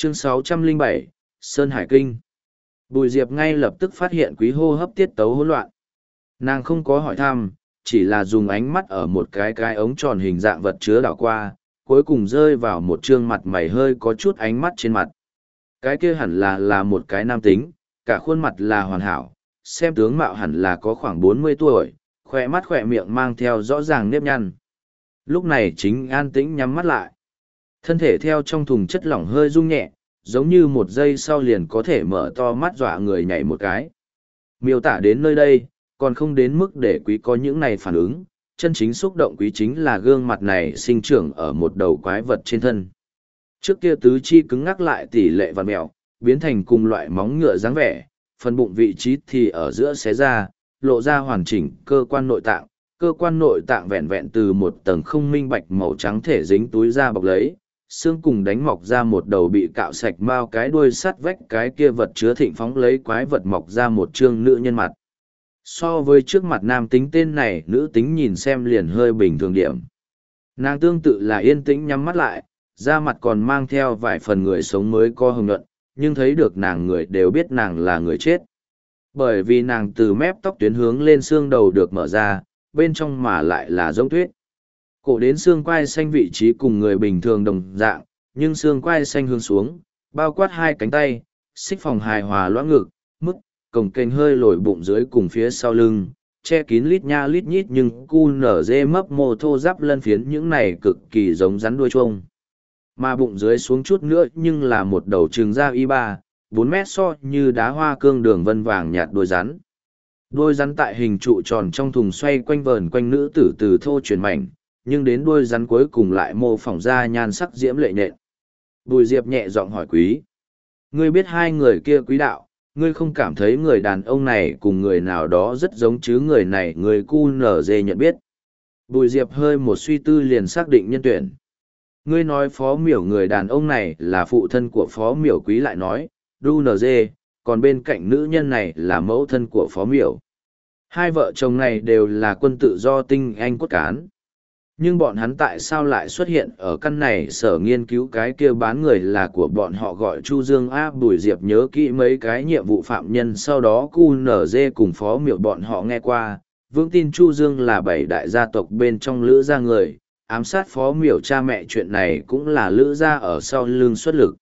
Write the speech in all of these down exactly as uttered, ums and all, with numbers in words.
Chương sáu trăm lẻ bảy, Sơn Hải Kinh. Bùi Diệp ngay lập tức phát hiện quý hô hấp tiết tấu hỗn loạn. Nàng không có hỏi thăm, chỉ là dùng ánh mắt ở một cái cái ống tròn hình dạng vật chứa đảo qua, cuối cùng rơi vào một trương mặt mày hơi có chút ánh mắt trên mặt. Cái kia hẳn là là một cái nam tính, cả khuôn mặt là hoàn hảo, xem tướng mạo hẳn là có khoảng bốn mươi tuổi, khỏe mắt khỏe miệng mang theo rõ ràng nếp nhăn. Lúc này chính an tĩnh nhắm mắt lại. Thân thể theo trong thùng chất lỏng hơi rung nhẹ, giống như một giây sau liền có thể mở to mắt dọa người nhảy một cái. Miêu tả đến nơi đây, còn không đến mức để quý có những này phản ứng, chân chính xúc động quý chính là gương mặt này sinh trưởng ở một đầu quái vật trên thân. Trước kia tứ chi cứng ngắc lại tỷ lệ vằn mèo, biến thành cùng loại móng ngựa dáng vẻ, phần bụng vị trí thì ở giữa xé ra, lộ ra hoàn chỉnh cơ quan nội tạng, cơ quan nội tạng vẹn vẹn từ một tầng không minh bạch màu trắng thể dính túi ra bọc lấy, xương cùng đánh mọc ra một đầu bị cạo sạch mao cái đuôi sắt vách cái kia vật chứa thịnh phóng lấy quái vật mọc ra một trương nữ nhân mặt. So với trước mặt nam tính tên này, nữ tính nhìn xem liền hơi bình thường điểm. Nàng tương tự là yên tĩnh nhắm mắt lại, da mặt còn mang theo vài phần người sống mới có hồng nhuận, nhưng thấy được nàng người đều biết nàng là người chết. Bởi vì nàng từ mép tóc tuyến hướng lên xương đầu được mở ra, bên trong mà lại là giống tuyết. Cổ đến xương quai xanh vị trí cùng người bình thường đồng dạng, nhưng xương quai xanh hướng xuống, bao quát hai cánh tay, xích phòng hài hòa loãng ngực, mức, cổng kênh hơi lồi bụng dưới cùng phía sau lưng, che kín lít nha lít nhít nhưng cu nở dê mấp mô thô giáp lân phiến những này cực kỳ giống rắn đuôi chuông. Mà bụng dưới xuống chút nữa nhưng là một đầu trừng da y ba, bốn mét so như đá hoa cương đường vân vàng nhạt đuôi rắn. Đuôi rắn tại hình trụ tròn trong thùng xoay quanh vờn quanh nữ tử từ thô chuyển mảnh, nhưng đến đuôi rắn cuối cùng lại mô phỏng ra nhan sắc diễm lệ nện. Bùi Diệp nhẹ giọng hỏi quý. Ngươi biết hai người kia quý đạo, ngươi không cảm thấy người đàn ông này cùng người nào đó rất giống chứ người này người cu nở dê nhận biết. Bùi Diệp hơi một suy tư liền xác định nhân tuyển. Ngươi nói phó miểu người đàn ông này là phụ thân của phó miểu quý lại nói, đu nở dê, còn bên cạnh nữ nhân này là mẫu thân của phó miểu. Hai vợ chồng này đều là quân tự do tinh anh cốt cán. Nhưng bọn hắn tại sao lại xuất hiện ở căn này sở nghiên cứu cái kia bán người là của bọn họ gọi Chu Dương A. Bùi Diệp nhớ kỹ mấy cái nhiệm vụ phạm nhân sau đó cu nở dê cùng phó miểu bọn họ nghe qua, vững tin Chu Dương là bảy đại gia tộc bên trong lữ gia người, ám sát phó miểu cha mẹ chuyện này cũng là lữ gia ở sau lưng xuất lực.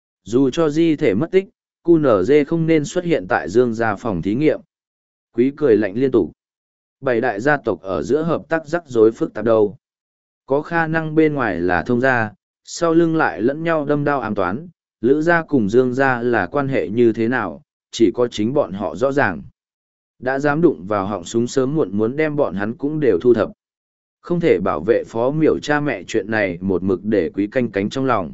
Dù cho di thể mất tích, cu nở dê không nên xuất hiện tại Dương gia phòng thí nghiệm. Quý cười lạnh liên tục. Bảy đại gia tộc ở giữa hợp tác rắc rối phức tạp đâu. Có khả năng bên ngoài là thông gia, sau lưng lại lẫn nhau đâm đao ám toán, lữ gia cùng Dương gia là quan hệ như thế nào, chỉ có chính bọn họ rõ ràng. Đã dám đụng vào họng súng sớm muộn muốn đem bọn hắn cũng đều thu thập. Không thể bảo vệ phó miểu cha mẹ chuyện này một mực để quý canh cánh trong lòng.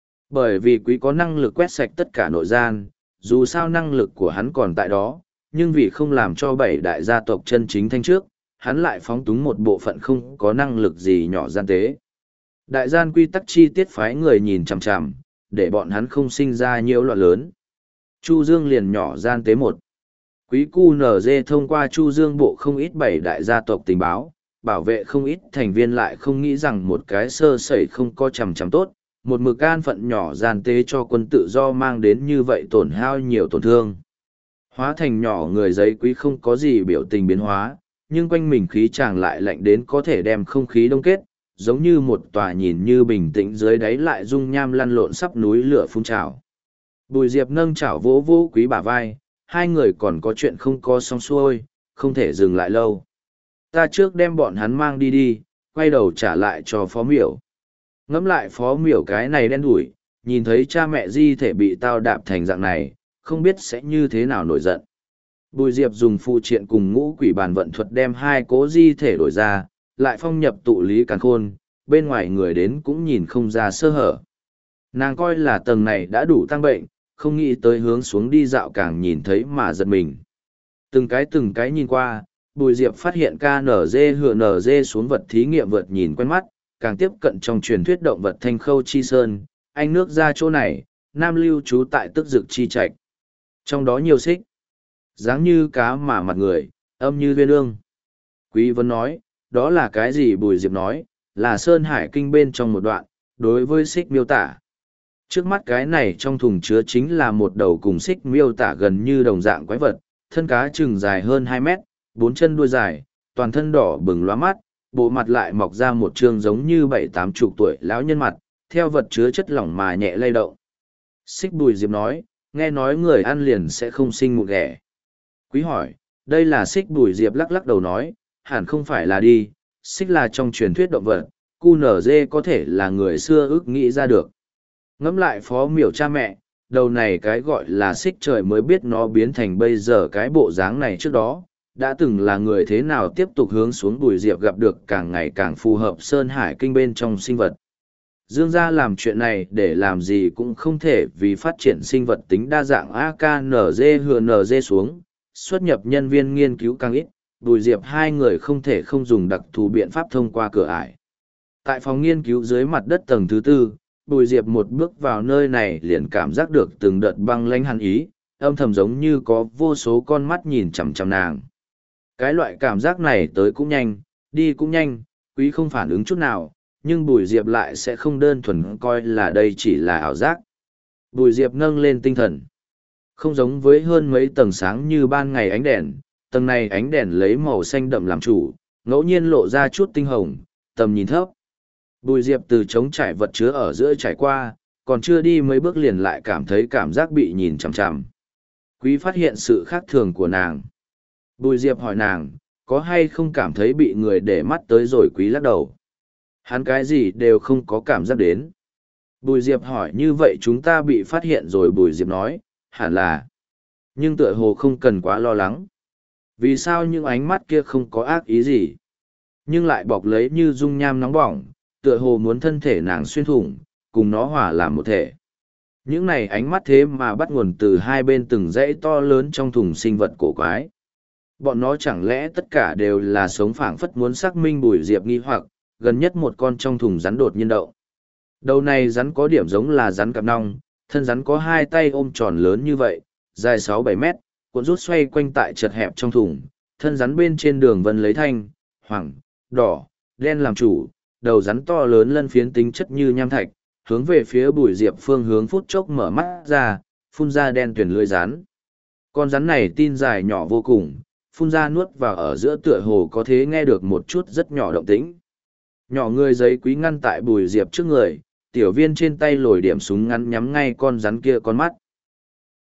Bởi vì quý có năng lực quét sạch tất cả nội gian, dù sao năng lực của hắn còn tại đó, nhưng vì không làm cho bảy đại gia tộc chân chính thanh trước, hắn lại phóng túng một bộ phận không có năng lực gì nhỏ gian tế. Đại gian quy tắc chi tiết phái người nhìn chằm chằm, để bọn hắn không sinh ra nhiều loạn lớn. Chu Dương liền nhỏ gian tế một. Quý cu nở dê thông qua Chu Dương bộ không ít bảy đại gia tộc tình báo, bảo vệ không ít thành viên lại không nghĩ rằng một cái sơ sẩy không có chằm chằm tốt, một mực an phận nhỏ gian tế cho quân tự do mang đến như vậy tổn hao nhiều tổn thương. Hóa thành nhỏ người giấy quý không có gì biểu tình biến hóa, nhưng quanh mình khí chàng lại lạnh đến có thể đem không khí đông kết, giống như một tòa nhìn như bình tĩnh dưới đáy lại dung nham lăn lộn sắp núi lửa phun trào. Bùi Diệp nâng chảo vỗ vỗ quý bả vai, hai người còn có chuyện không có xong xuôi, không thể dừng lại lâu. Ta trước đem bọn hắn mang đi đi, quay đầu trả lại cho phó miểu. Ngẫm lại phó miểu cái này đen đủi, nhìn thấy cha mẹ di thể bị tao đạp thành dạng này, không biết sẽ như thế nào nổi giận. Bùi Diệp dùng phụ triện cùng ngũ quỷ bàn vận thuật đem hai cố di thể đổi ra, lại phong nhập tụ lý càn khôn, bên ngoài người đến cũng nhìn không ra sơ hở. Nàng coi là tầng này đã đủ tăng bệnh, không nghĩ tới hướng xuống đi dạo càng nhìn thấy mà giật mình. Từng cái từng cái nhìn qua, Bùi Diệp phát hiện ca nở dê hựa nở dê xuống vật thí nghiệm vượt nhìn quen mắt, càng tiếp cận trong truyền thuyết động vật thanh khâu chi sơn, anh nước ra chỗ này, nam lưu trú tại tức dực chi trạch. Trong đó nhiều xích, dáng như cá mà mặt người, âm như viên ương. Quý Vân nói, đó là cái gì? Bùi Diệp nói, là Sơn Hải Kinh bên trong một đoạn, đối với xích miêu tả. Trước mắt cái này trong thùng chứa chính là một đầu cùng xích miêu tả gần như đồng dạng quái vật, thân cá chừng dài hơn hai mét, bốn chân đuôi dài, toàn thân đỏ bừng lóa mắt, bộ mặt lại mọc ra một trương giống như bảy tám chục tuổi lão nhân mặt, theo vật chứa chất lỏng mà nhẹ lay động. Xích Bùi Diệp nói, nghe nói người ăn liền sẽ không sinh mụn ghẻ. Quý hỏi, đây là Xích Bùi Diệp lắc lắc đầu nói, hẳn không phải là đi, xích là trong truyền thuyết động vật, cu nở dê có thể là người xưa ước nghĩ ra được. Ngẫm lại phó miểu cha mẹ, đầu này cái gọi là xích trời mới biết nó biến thành bây giờ cái bộ dáng này trước đó, đã từng là người thế nào tiếp tục hướng xuống Bùi Diệp gặp được càng ngày càng phù hợp Sơn Hải Kinh bên trong sinh vật. Dương gia làm chuyện này để làm gì cũng không thể vì phát triển sinh vật tính đa dạng a ca en giê hừa en giê xuống, xuất nhập nhân viên nghiên cứu càng ít, Bùi Diệp hai người không thể không dùng đặc thù biện pháp thông qua cửa ải. Tại phòng nghiên cứu dưới mặt đất tầng thứ tư, Bùi Diệp một bước vào nơi này liền cảm giác được từng đợt băng lãnh hàn ý, âm thầm giống như có vô số con mắt nhìn chằm chằm nàng. Cái loại cảm giác này tới cũng nhanh, đi cũng nhanh, Quý không phản ứng chút nào, nhưng Bùi Diệp lại sẽ không đơn thuần coi là đây chỉ là ảo giác. Bùi Diệp nâng lên tinh thần. Không giống với hơn mấy tầng sáng như ban ngày ánh đèn, tầng này ánh đèn lấy màu xanh đậm làm chủ, ngẫu nhiên lộ ra chút tinh hồng, tầm nhìn thấp. Bùi Diệp từ trống trải vật chứa ở giữa trải qua, còn chưa đi mấy bước liền lại cảm thấy cảm giác bị nhìn chằm chằm. Quý phát hiện sự khác thường của nàng. Bùi Diệp hỏi nàng, có hay không cảm thấy bị người để mắt tới rồi? Quý lắc đầu. Hắn cái gì đều không có cảm giác đến. Bùi Diệp hỏi, như vậy chúng ta bị phát hiện rồi? Bùi Diệp nói, hẳn là. Nhưng tựa hồ không cần quá lo lắng. Vì sao những ánh mắt kia không có ác ý gì? Nhưng lại bọc lấy như dung nham nóng bỏng, tựa hồ muốn thân thể nàng xuyên thủng, cùng nó hòa làm một thể. Những này ánh mắt thế mà bắt nguồn từ hai bên từng dãy to lớn trong thùng sinh vật cổ quái. Bọn nó chẳng lẽ tất cả đều là sống phảng phất muốn xác minh? Bùi Diệp nghi hoặc, gần nhất một con trong thùng rắn đột nhiên động. Đầu này rắn có điểm giống là rắn cặp nong, thân rắn có hai tay ôm tròn lớn như vậy, dài sáu bảy mét, cuộn rút xoay quanh tại chật hẹp trong thùng, thân rắn bên trên đường vân lấy thanh, hoàng, đỏ, đen làm chủ, đầu rắn to lớn lân phiến tính chất như nham thạch, hướng về phía Bùi Diệp phương hướng phút chốc mở mắt ra, phun ra đen tuyền lưỡi rắn. Con rắn này tin dài nhỏ vô cùng, phun ra nuốt vào ở giữa tựa hồ có thể nghe được một chút rất nhỏ động tĩnh. Nhỏ người giấy Quý ngăn tại Bùi Diệp trước người, tiểu viên trên tay lồi điểm súng ngắn nhắm ngay con rắn kia con mắt.